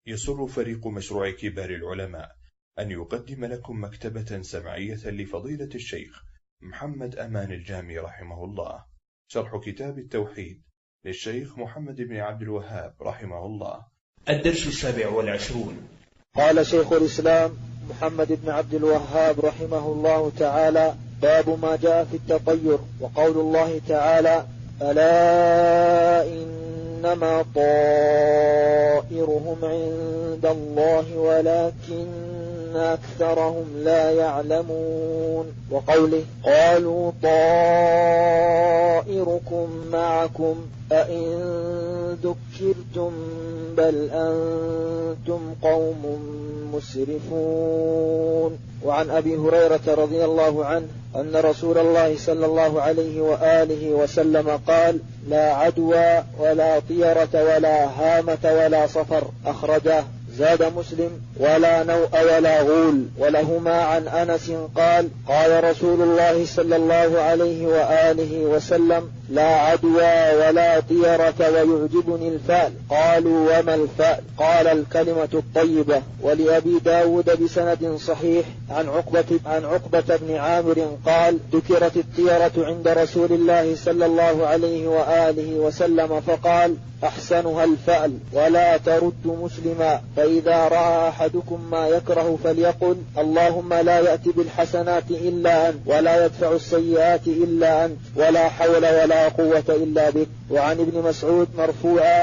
يسر فريق مشروع كبار العلماء أن يقدم لكم مكتبة سمعية لفضيلة الشيخ محمد أمان الجامي رحمه الله، شرح كتاب التوحيد للشيخ محمد بن عبد الوهاب رحمه الله. الدرس 27. قال شيخ الإسلام محمد بن عبد الوهاب رحمه الله تعالى: باب ما جاء في التطير. وقول الله تعالى: ألا إنما طائرهم عند الله ولكن أكثرهم لا يعلمون. وقوله: قالوا طائركم معكم أئن ذكرتم بل أنتم قوم مسرفون. وعن أبي هريرة رضي الله عنه أن رسول الله صلى الله عليه وآله وسلم قال: لا عدوى ولا طيرة ولا هامة ولا صفر. أخرجاه. زاد مسلم: ولا نوء ولا غول. ولهما عن أنس قال: قال رسول الله صلى الله عليه وآله وسلم: لا عدوى ولا طيرة ويعجبني الفأل. قالوا: وما الفأل؟ قال: الكلمة الطيبة. ولأبي داود بسند صحيح عن عقبة بن عامر قال: ذكرت الطيرة عند رسول الله صلى الله عليه وآله وسلم فقال: أحسنها الفأل ولا ترد مسلما، فإذا رأى أحدكم ما يكره فليقل: اللهم لا يأتي بالحسنات إلا أنت ولا يدفع السيئات إلا أنت ولا حول ولا قوة إلا بك. وعن ابن مسعود مرفوعا: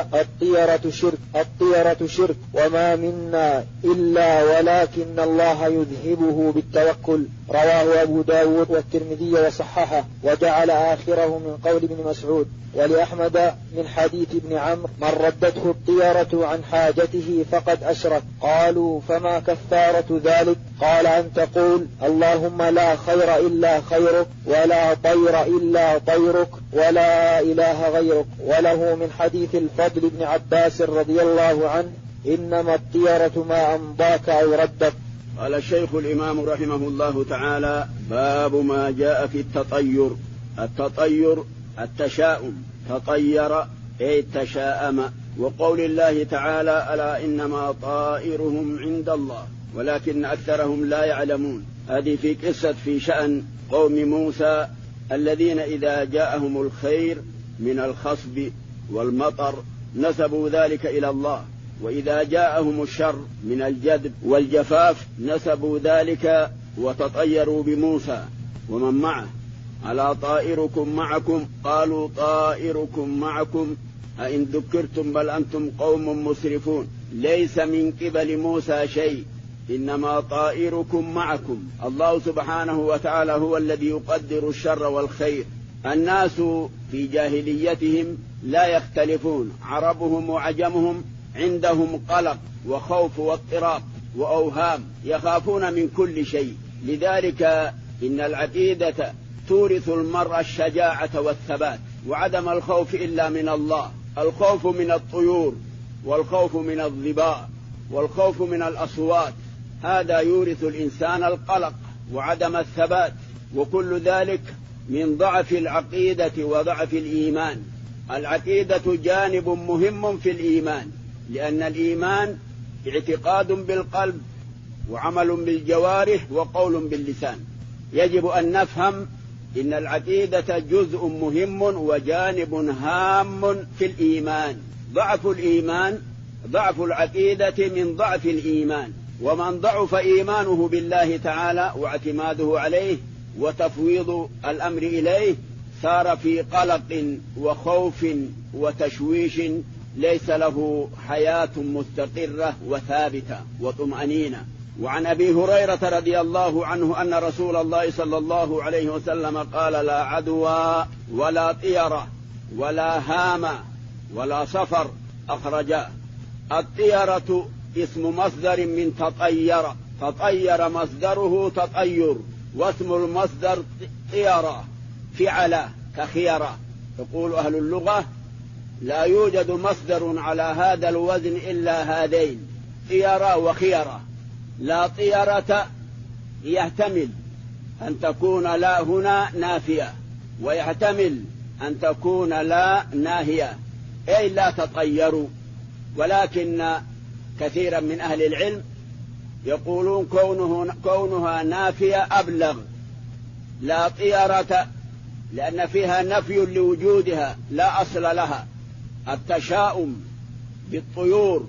الطيرة شرك وما منا إلا ولكن الله يذهبه بالتوكل. رواه أبو داود والترمذي وصححه وجعل آخره من قول ابن مسعود. ولأحمد من حديث ابن عمرو: من ردته الطيرة عن حاجته فقد أشرك. قالوا: فما كفارة ذلك؟ قال: أن تقول: اللهم لا خير إلا خيرك ولا طير إلا طيرك ولا إله غيرك. وله من حديث الفضل بن عباس رضي الله عنه: إنما الطيرة ما أمضاك أو ردك. قال الشيخ الإمام رحمه الله تعالى: باب ما جاء في التطير. التطير التشاؤم، تطير أي تشاءم. وقول الله تعالى: ألا إنما طائرهم عند الله ولكن أكثرهم لا يعلمون. هذه في شأن قوم موسى الذين إذا جاءهم الخير من الخصب والمطر نسبوا ذلك إلى الله، وإذا جاءهم الشر من الجدب والجفاف نسبوا ذلك وتطيروا بموسى ومن معه. ألا طائركم معكم؟ قالوا: طائركم معكم أئن ذكرتم بل أنتم قوم مسرفون. ليس من قبل موسى شيء، إنما طائركم معكم. الله سبحانه وتعالى هو الذي يقدر الشر والخير. الناس في جاهليتهم لا يختلفون، عربهم وعجمهم عندهم قلق وخوف واضطراب وأوهام، يخافون من كل شيء. لذلك إن العقيدة تورث المرء الشجاعة والثبات وعدم الخوف إلا من الله. الخوف من الطيور والخوف من الظباء والخوف من الأصوات، هذا يورث الإنسان القلق وعدم الثبات، وكل ذلك من ضعف العقيدة وضعف الإيمان. العقيدة جانب مهم في الإيمان، لأن الإيمان اعتقاد بالقلب وعمل بالجوارح وقول باللسان. يجب أن نفهم إن العقيدة جزء مهم وجانب هام في الإيمان. ضعف الإيمان، ضعف العقيدة من ضعف الإيمان. ومن ضعف إيمانه بالله تعالى واعتماده عليه وتفويض الأمر إليه صار في قلق وخوف وتشويش، ليس له حياة مستقرة وثابتة وطمأنينة. وعن أبي هريرة رضي الله عنه أن رسول الله صلى الله عليه وسلم قال: لا عدوى ولا طيرة ولا هامة ولا صفر. أخرجاه. الطيرة اسم مصدر من تطير، تطير مصدره تطير، واسم المصدر طيرة فعل كخيرة. يقول أهل اللغة: لا يوجد مصدر على هذا الوزن إلا هذين، طيرة وخيرة. لا طيرة يحتمل أن تكون لا هنا نافية، ويحتمل أن تكون لا ناهية، أي لا تطيروا. ولكن كثيرا من أهل العلم يقولون كونها نافية أبلغ، لا طيرة، لأن فيها نفي لوجودها لا أصل لها. التشاؤم بالطيور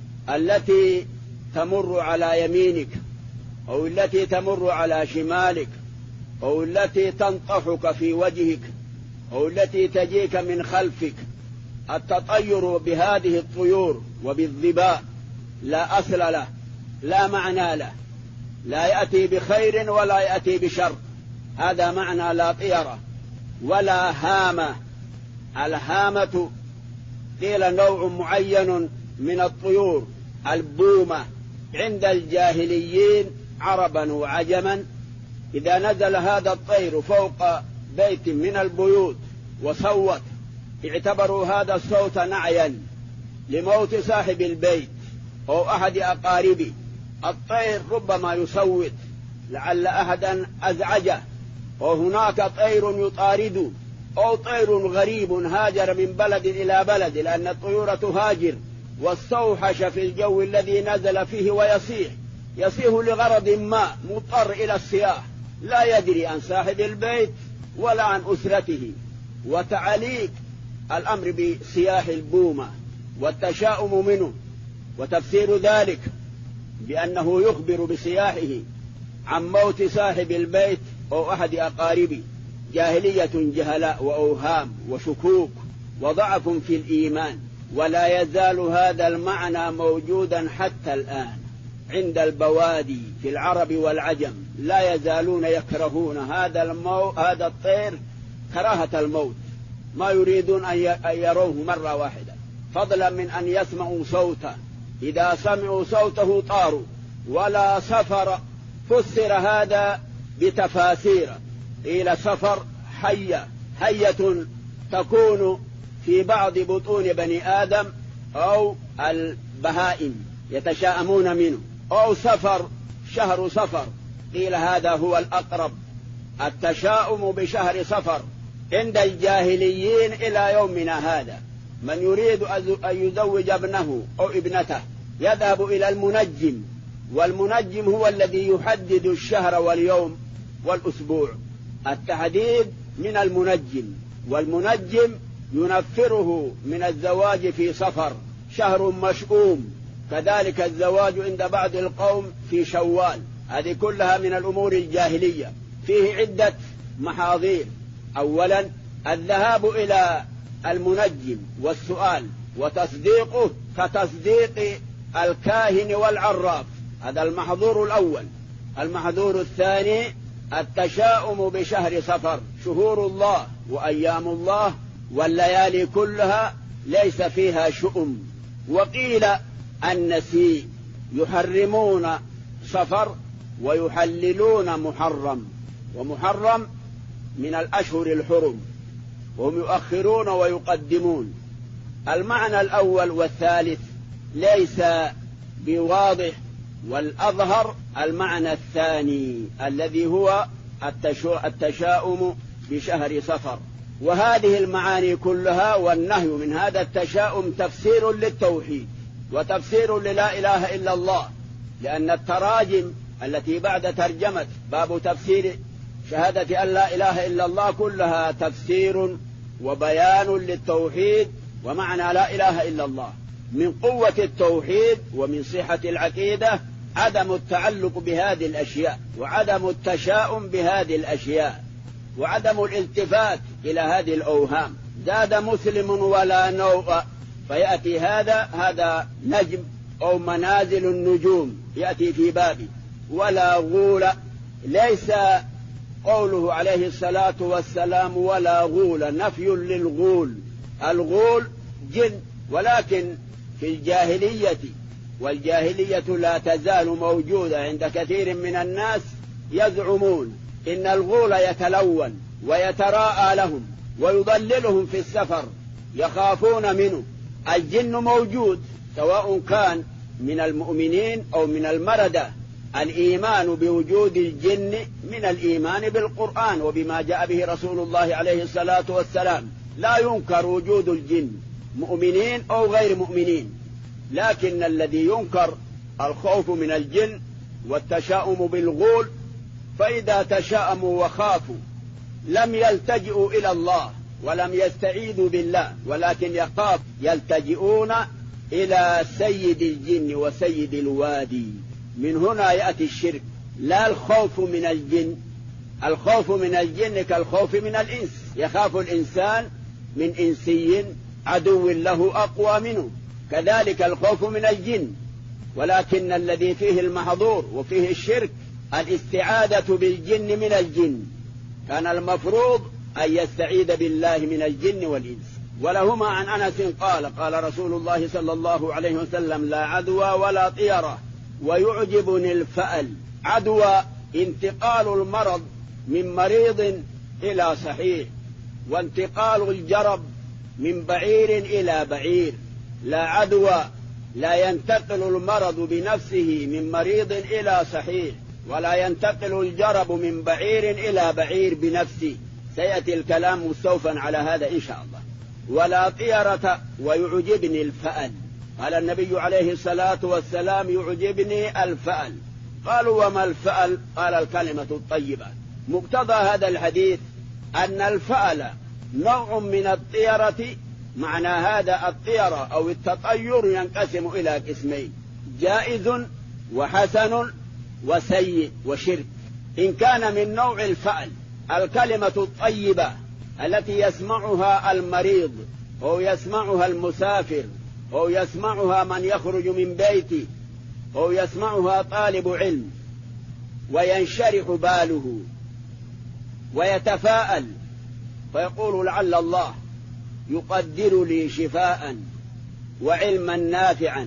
التي تمر على يمينك أو التي تمر على شمالك أو التي تنطحك في وجهك أو التي تجيك من خلفك، التطير بهذه الطيور وبالظباء لا أصل له، لا معنى له، لا يأتي بخير ولا يأتي بشر. هذا معنى لا طيرة. ولا هامة. الهامة قيل نوع معين من الطيور، البومة. عند الجاهليين عربا وعجما إذا نزل هذا الطير فوق بيت من البيوت وصوت اعتبروا هذا الصوت نعيا لموت صاحب البيت أو أحد أقاربه. الطير ربما يصوت لعل أحدا أزعجه، وهناك طير يطارد، أو طير غريب هاجر من بلد إلى بلد، لأن الطيور تهاجر واستوحش في الجو الذي نزل فيه يصيح لغرض ما، مضطر إلى الصياح، لا يدري عن صاحب البيت ولا عن أسرته. وتعليق الأمر بصياح البومة والتشاؤم منه، وتفسير ذلك بأنه يخبر بصياحه عن موت صاحب البيت أو أحد أقاربه. جاهلية جهلاء وأوهام وشكوك وضعف في الإيمان، ولا يزال هذا المعنى موجودا حتى الآن عند البوادي في العرب والعجم، لا يزالون يكرهون هذا الطير كراهة الموت، ما يريدون أن يروه مرة واحدة، فضلا من أن يسمعوا صوته. إذا سمعوا صوته طاروا. ولا سفر. فسر هذا بتفاسير، قيل سفر حية تكون في بعض بطون بني آدم أو البهائم يتشاءمون منه، أو سفر شهر صفر، قيل هذا هو الأقرب. التشاؤم بشهر صفر عند الجاهليين إلى يومنا هذا. من يريد أن يزوج ابنه أو ابنته يذهب إلى المنجم، والمنجم هو الذي يحدد الشهر واليوم والأسبوع. التحديد من المنجم، والمنجم ينفره من الزواج في صفر، شهر مشؤوم. كذلك الزواج عند بعض القوم في شوال. هذه كلها من الأمور الجاهلية، فيه عدة محاذير. أولا الذهاب إلى المنجم والسؤال وتصديقه كتصديق الكاهن والعراف، هذا المحظور الأول. المحظور الثاني التشاؤم بشهر صفر، شهور الله وأيام الله والليالي كلها ليس فيها شؤم. وقيل النسيء، يحرمون صفر ويحللون محرم، ومحرم من الأشهر الحرم، وهم يؤخرون ويقدمون. المعنى الأول والثالث ليس بواضح، والأظهر المعنى الثاني الذي هو التشاؤم بشهر صفر. وهذه المعاني كلها والنهي من هذا التشاؤم تفسير للتوحيد وتفسير للا إله إلا الله، لأن التراجم التي بعد ترجمة باب تفسير شهادة أن لا إله إلا الله كلها تفسير وبيان للتوحيد ومعنى لا إله إلا الله. من قوة التوحيد ومن صحة العقيدة عدم التعلق بهذه الأشياء، وعدم التشاؤم بهذه الأشياء، وعدم الالتفات إلى هذه الأوهام. زاد مسلم ولا نوء، فيأتي هذا نجم أو منازل النجوم يأتي في بابي. ولا غول، ليس قوله عليه الصلاة والسلام ولا غول نفي للغول، الغول جن، ولكن في الجاهلية، والجاهلية لا تزال موجودة عند كثير من الناس، يزعمون إن الغول يتلون ويتراءى لهم ويضللهم في السفر، يخافون منه. الجن موجود سواء كان من المؤمنين أو من المردة. الإيمان بوجود الجن من الإيمان بالقرآن وبما جاء به رسول الله عليه الصلاة والسلام. لا ينكر وجود الجن، مؤمنين أو غير مؤمنين، لكن الذي ينكر الخوف من الجن والتشاؤم بالغول، فإذا تشاءموا وخافوا لم يلتجئوا إلى الله ولم يستعيذوا بالله، ولكن يلتجئون إلى سيد الجن وسيد الوادي. من هنا يأتي الشرك، لا الخوف من الجن. الخوف من الجن كالخوف من الإنس، يخاف الإنسان من إنسي عدو له أقوى منه، كذلك الخوف من الجن. ولكن الذي فيه المحظور وفيه الشرك الاستعاذة بالجن من الجن، كان المفروض أن يستعيذ بالله من الجن والإنس. ولهما عن أنس قال رسول الله صلى الله عليه وسلم: لا عدوى ولا طيرة ويعجبني الفأل. عدوى انتقال المرض من مريض إلى صحيح، وانتقال الجرب من بعير إلى بعير. لا عدوى، لا ينتقل المرض بنفسه من مريض إلى صحيح، ولا ينتقل الجرب من بعير إلى بعير بنفسه. سيأتي الكلام مستوفا على هذا إن شاء الله. ولا طيرة ويعجبني الفأل. قال النبي عليه الصلاة والسلام: يعجبني الفأل. قالوا: وما الفأل؟ قال: الكلمة الطيبة. مقتضى هذا الحديث أن الفأل نوع من الطيرة. معنى هذا الطيرة أو التطير ينقسم إلى قسمين: جائز وحسن وسيء وشرك. إن كان من نوع الفأل الكلمة الطيبة التي يسمعها المريض أو يسمعها المسافر أو يسمعها من يخرج من بيته أو يسمعها طالب علم، وينشرح باله ويتفاءل فيقول: لعل الله يقدر لي شفاء وعلما نافعا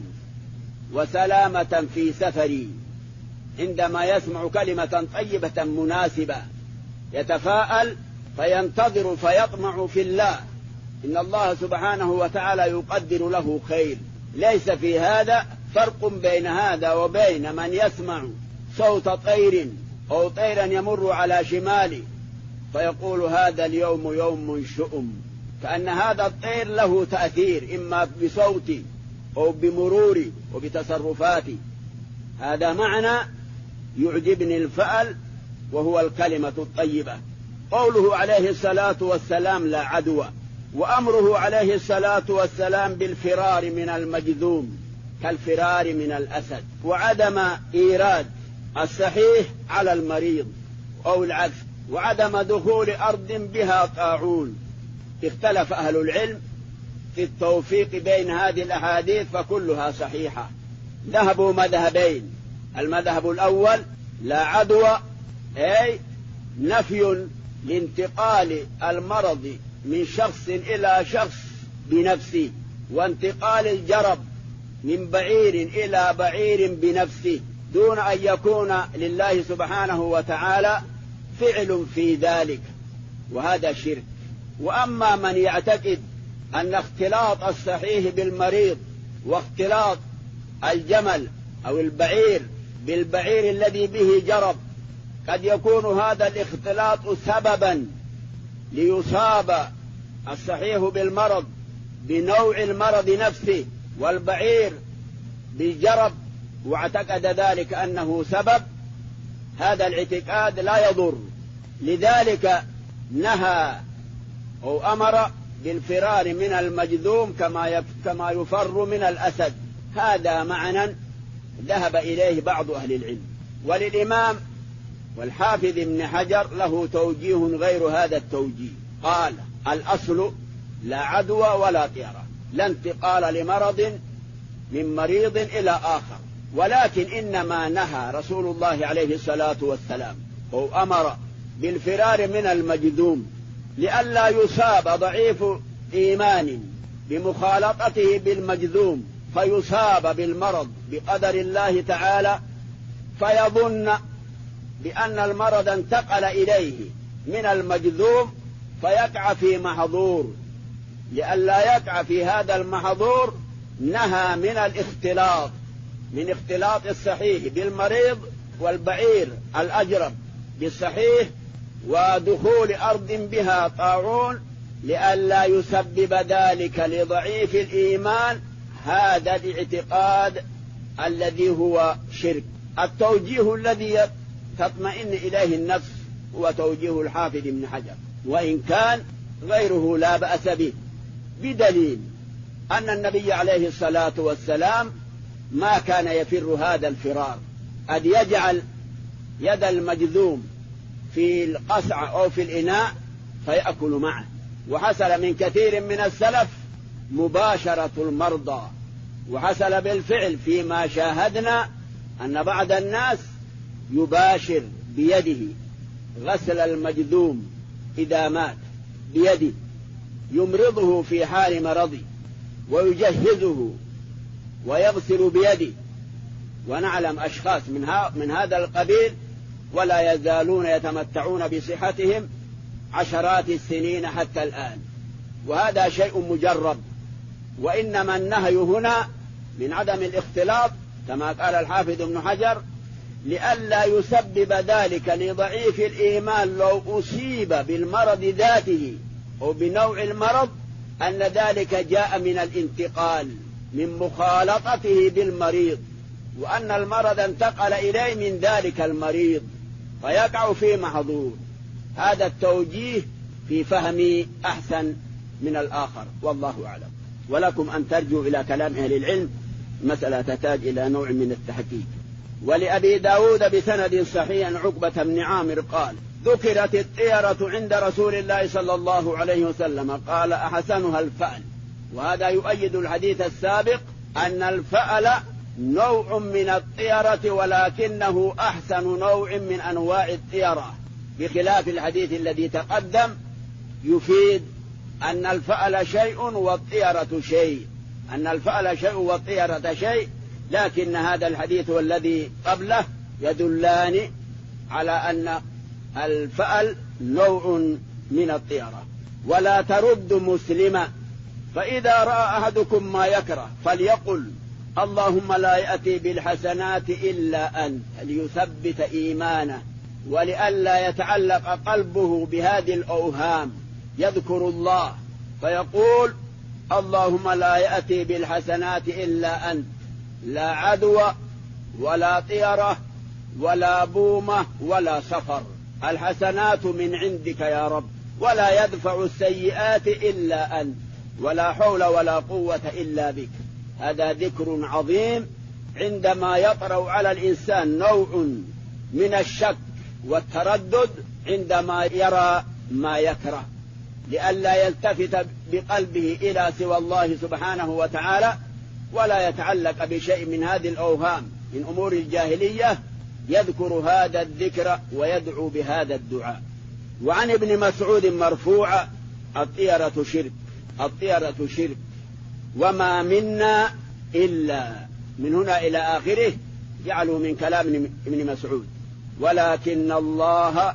وسلامة في سفري. عندما يسمع كلمة طيبة مناسبة يتفاءل فينتظر فيطمع في الله، إن الله سبحانه وتعالى يقدر له خير. ليس في هذا فرق بين هذا وبين من يسمع صوت طير أو طيرا يمر على شماله فيقول: هذا اليوم يوم شؤم، كأن هذا الطير له تأثير إما بصوتي أو بمروري وبتصرفاتي. هذا معنى يعجبني الفأل، وهو الكلمة الطيبة. قوله عليه الصلاة والسلام: لا عدوى، وأمره عليه الصلاة والسلام بالفرار من المجذوم كالفرار من الأسد، وعدم إيراد الصحيح على المريض أو العكس، وعدم دخول أرض بها طاعون. اختلف أهل العلم في التوفيق بين هذه الأحاديث فكلها صحيحة. ذهبوا مذهبين: المذهب الأول لا عدوى، أي نفي لانتقال المرض من شخص إلى شخص بنفسه، وانتقال الجرب من بعير إلى بعير بنفسه، دون أن يكون لله سبحانه وتعالى فعل في ذلك، وهذا شرك. وأما من يعتقد أن اختلاط الصحيح بالمريض واختلاط الجمل أو البعير بالبعير الذي به جرب قد يكون هذا الاختلاط سببا ليصاب الصحيح بالمرض بنوع المرض نفسه والبعير بالجرب، واعتقد ذلك أنه سبب، هذا الاعتقاد لا يضر. لذلك نهى أو أمر بالفرار من المجذوم كما يفر من الأسد. هذا معنى ذهب إليه بعض أهل العلم. وللإمام والحافظ ابن حجر له توجيه غير هذا التوجيه، قال: الأصل لا عدوى ولا طيرة، لا انتقال لمرض من مريض إلى آخر، ولكن إنما نهى رسول الله عليه الصلاة والسلام أو أمر بالفرار من المجذوم لئلا يصاب ضعيف إيمان بمخالطته بالمجذوم فيصاب بالمرض بقدر الله تعالى، فيظن بأن المرض انتقل إليه من المجذوم فيقع في محظور. لئلا يقع في هذا المحظور نهى من الاختلاط، من اختلاط الصحيح بالمريض والبعير الأجرب بالصحيح، ودخول أرض بها طاعون لئلا يسبب ذلك لضعيف الإيمان هذا الاعتقاد الذي هو شرك. التوجيه الذي تطمئن إليه النفس هو توجيه الحافظ ابن حجر، وإن كان غيره لا بأس به، بدليل أن النبي عليه الصلاة والسلام ما كان يفر هذا الفرار، أن يجعل يد المجذوم في القصع أو في الإناء فيأكل معه. وحصل من كثير من السلف مباشرة المرضى، وحصل بالفعل فيما شاهدنا أن بعض الناس يباشر بيده غسل المجذوم إذا مات بيده، يمرضه في حال مرضه ويجهزه ويغسل بيده. ونعلم أشخاص من هذا القبيل ولا يزالون يتمتعون بصحتهم عشرات السنين حتى الآن، وهذا شيء مجرب. وإنما النهي هنا من عدم الاختلاط كما قال الحافظ ابن حجر، لئلا يسبب ذلك لضعيف الإيمان لو أصيب بالمرض ذاته أو بنوع المرض أن ذلك جاء من الانتقال من مخالطته بالمريض، وأن المرض انتقل إليه من ذلك المريض فيقع في محظور. هذا التوجيه في فهمي أحسن من الآخر، والله أعلم. ولكم أن ترجعوا إلى كلام أهل العلم، مسألة تحتاج إلى نوع من التحقيق. ولأبي داود بسند صحيح عن عقبة بن عامر قال: ذكرت الطيرة عند رسول الله صلى الله عليه وسلم، قال: أحسنها الفأل. وهذا يؤيد الحديث السابق أن الفأل نوع من الطيرة، ولكنه أحسن نوع من أنواع الطيرة، بخلاف الحديث الذي تقدم يفيد أن الفأل شيء والطيرة شيء، أن الفأل شيء والطيرة شيء، لكن هذا الحديث والذي قبله يدلان على أن الفأل نوع من الطيرة. ولا ترد مسلما، فإذا رأى أحدكم ما يكره فليقل: اللهم لا يأتي بالحسنات إلا أنت، ليثبت إيمانه ولئلا يتعلق قلبه بهذه الأوهام. يذكر الله فيقول: اللهم لا يأتي بالحسنات إلا أنت، لا عدوى ولا طيرة ولا بومة ولا سفر، الحسنات من عندك يا رب، ولا يدفع السيئات إلا أنت، ولا حول ولا قوة إلا بك. هذا ذكر عظيم عندما يطرأ على الإنسان نوع من الشك والتردد عندما يرى ما يكره، لئلا يلتفت بقلبه إلى سوى الله سبحانه وتعالى ولا يتعلق بشيء من هذه الأوهام من أمور الجاهلية. يذكر هذا الذكر ويدعو بهذا الدعاء. وعن ابن مسعود مرفوعا: الطيرة شرك، الطيرة شرك، وما منا إلا، من هنا إلى آخره جعلوا من كلام ابن مسعود، ولكن الله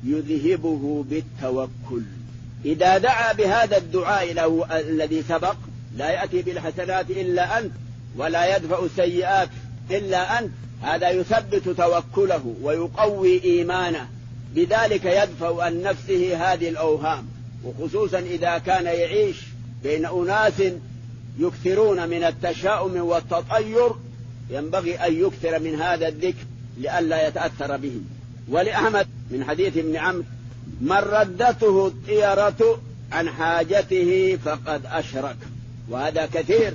يذهبه بالتوكل. إذا دعا بهذا الدعاء له الذي سبق: لا يأتي بالحسنات إلا أنت ولا يدفع السيئات إلا أنت، هذا يثبت توكله ويقوي إيمانه، بذلك يدفع عن نفسه هذه الأوهام. وخصوصا إذا كان يعيش بين أناس يكثرون من التشاؤم والتطير، ينبغي أن يكثر من هذا الذكر لئلا يتأثر به. ولأحمد من حديث ابن عمرو: من ردته الطيرة عن حاجته فقد أشرك. وهذا كثير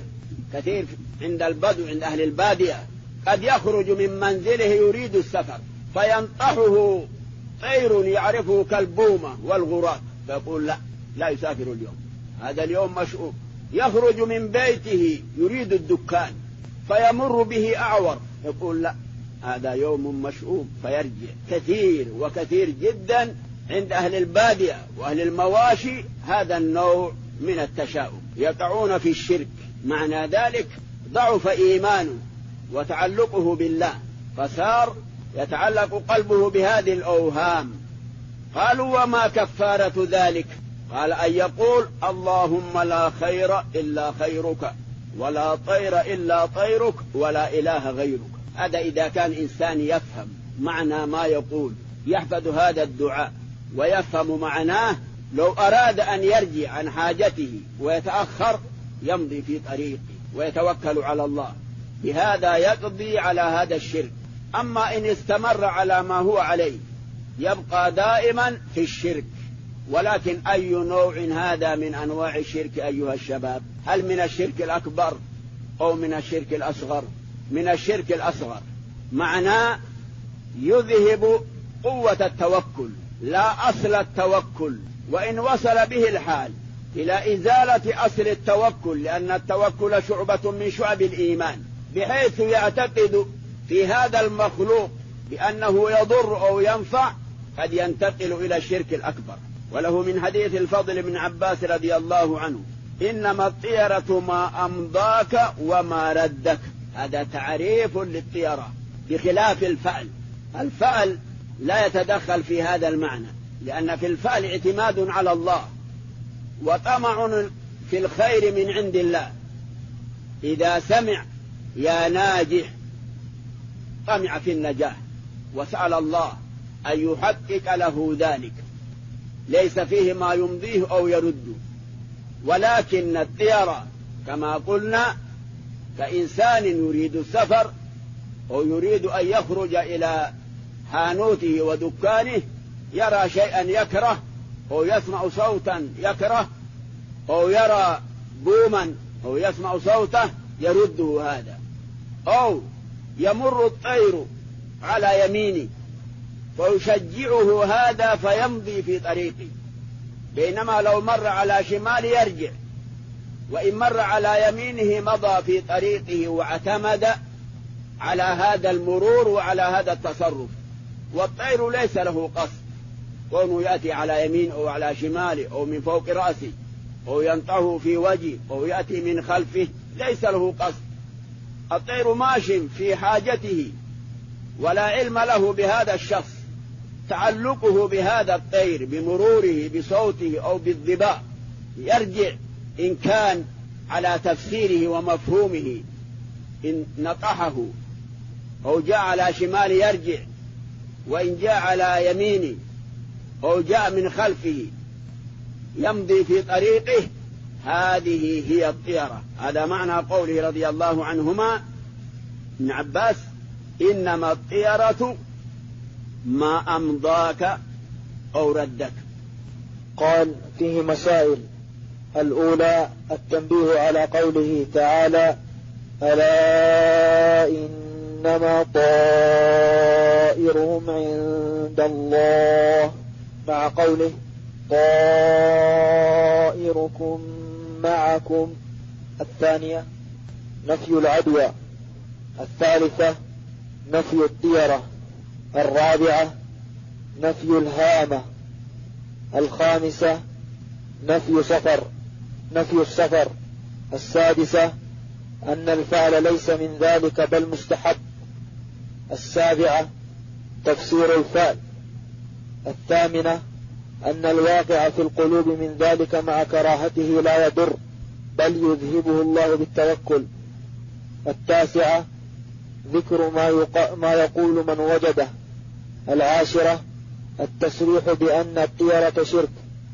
عند البدو، عند أهل البادية، قد يخرج من منزله يريد السفر فينطحه طير يعرفه كالبومة والغراب، فيقول: لا يسافر اليوم، هذا اليوم مشؤوم. يخرج من بيته يريد الدكان فيمر به أعور، يقول: لا، هذا يوم مشؤوم، فيرجع. كثير وكثير جدا عند أهل البادية وأهل المواشي هذا النوع من التشاؤم، يقعون في الشرك. معنى ذلك ضعف إيمانه وتعلقه بالله، فصار يتعلق قلبه بهذه الأوهام. قالوا: وما كفارة ذلك؟ قال: أن يقول: اللهم لا خير إلا خيرك، ولا طير إلا طيرك، ولا إله غيرك. هذا إذا كان إنسان يفهم معنى ما يقول، يحفظ هذا الدعاء ويفهم معناه، لو أراد أن يرجع عن حاجته ويتأخر يمضي في طريقه ويتوكل على الله، بهذا يقضي على هذا الشرك. أما إن استمر على ما هو عليه يبقى دائما في الشرك. ولكن أي نوع هذا من أنواع الشرك أيها الشباب؟ هل من الشرك الأكبر أو من الشرك الأصغر؟ من الشرك الأصغر، معناه يذهب قوة التوكل لا أصل التوكل، وإن وصل به الحال إلى إزالة أصل التوكل، لأن التوكل شعبة من شعب الإيمان، بحيث يعتقد في هذا المخلوق بأنه يضر أو ينفع، قد ينتقل إلى الشرك الأكبر. وله من حديث الفضل بن عباس رضي الله عنه: إنما الطيرة ما أمضاك وما ردك. هذا تعريف للطيرة بخلاف الفعل. الفعل لا يتدخل في هذا المعنى، لأن في الفعل اعتماد على الله وطمع في الخير من عند الله. إذا سمع يا ناجح طمع في النجاح وسأل الله أن يحقق له ذلك، ليس فيه ما يمضيه أو يرده. ولكن الطيرة كما قلنا كإنسان يريد السفر أو يريد أن يخرج إلى حانوته ودكانه، يرى شيئا يكره أو يسمع صوتا يكره أو يرى بوما أو يسمع صوته يرده هذا، أو يمر الطير على يمينه فيشجعه هذا فيمضي في طريقه، بينما لو مر على شمال يرجع، وإن مر على يمينه مضى في طريقه واعتمد على هذا المرور وعلى هذا التصرف. والطير ليس له قصد، كونه يأتي على يمين أو على شمال أو من فوق رأسه أو ينطه في وجهه أو يأتي من خلفه، ليس له قصد. الطير ماش في حاجته ولا علم له بهذا الشخص، تعلقه بهذا الطير بمروره بصوته أو بالضباء يرجع إن كان على تفسيره ومفهومه، إن نطحه أو جاء على شمال يرجع، وإن جاء على يمينه أو جاء من خلفه يمضي في طريقه. هذه هي الطيرة. هذا معنى قوله رضي الله عنهما ابن عباس: إنما الطيرة ما أمضاك أو ردك. قال: فيه مسائل. الأولى التنبيه على قوله تعالى: ألا إنما طائرهم عند الله، مع قوله طائركم معكم. الثانية نفي العدوى. الثالثة نفي الطيرة. الرابعة نفي الهامة. الخامسة نفي السفر. السادسة أن الفعل ليس من ذلك بل مستحب. السابعة تفسير الفعل. الثامنة أن الواقع في القلوب من ذلك مع كراهته لا يضر بل يذهبه الله بالتوكل. التاسعة ذكر ما يقول من وجده. العاشرة التصريح بأن الطيرة شرك.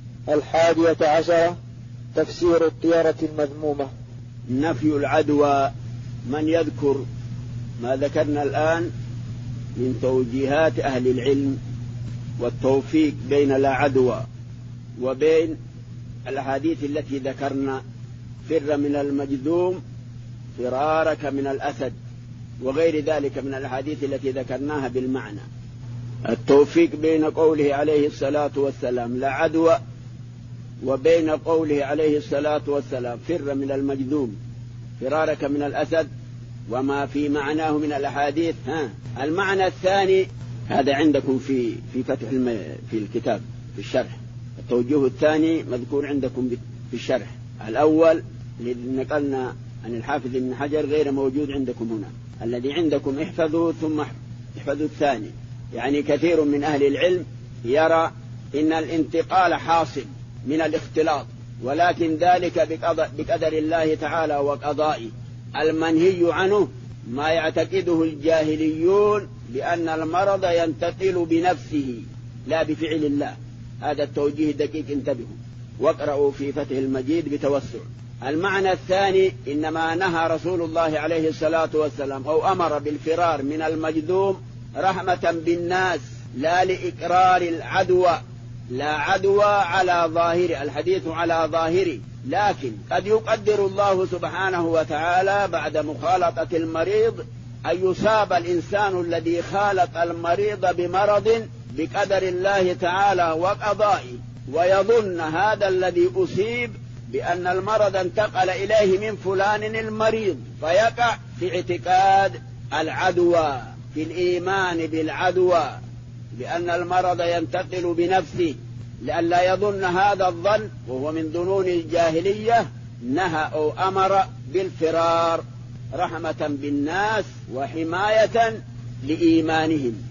11 تفسير الطيرة المذمومة. نفي العدوى. من يذكر ما ذكرنا الآن من توجيهات أهل العلم والتوفيق بين لا عدوى وبين الأحاديث التي ذكرنا: فر من المجذوم فرارك من الأسد، وغير ذلك من الأحاديث التي ذكرناها بالمعنى. التوفيق بين قوله عليه الصلاة والسلام لا عدوى وبين قوله عليه الصلاة والسلام فر من المجذوم فرارك من الأسد وما في معناه من الأحاديث. المعنى الثاني هذا عندكم في فتح في الكتاب في الشرح. التوجيه الثاني مذكور عندكم في الشرح. الأول الذي نقلنا عن الحافظ ابن حجر غير موجود عندكم هنا. الذي عندكم احفظوا ثم احفظوا الثاني. يعني كثير من أهل العلم يرى إن الانتقال حاصل من الاختلاط، ولكن ذلك بقدر الله تعالى وقضائه. المنهي عنه ما يعتقده الجاهليون بأن المرض ينتقل بنفسه لا بفعل الله. هذا التوجيه دقيق، انتبهوا واقرأوا في فتح المجيد بتوسع. المعنى الثاني إنما نهى رسول الله عليه الصلاة والسلام أو أمر بالفرار من المجذوم رحمة بالناس لا لإقرار العدوى، لا عدوى على ظاهر الحديث على ظاهره، لكن قد يقدر الله سبحانه وتعالى بعد مخالطة المريض أن يصاب الإنسان الذي خالط المريض بمرض بقدر الله تعالى وقضائه، ويظن هذا الذي أصيب بأن المرض انتقل إليه من فلان المريض، فيقع في اعتقاد العدوى، في الإيمان بالعدوى، لأن المرض ينتقل بنفسه، لئلا يظن هذا الظن وهو من ظنون الجاهلية. نهى أو أمر بالفرار رحمة بالناس وحماية لإيمانهم.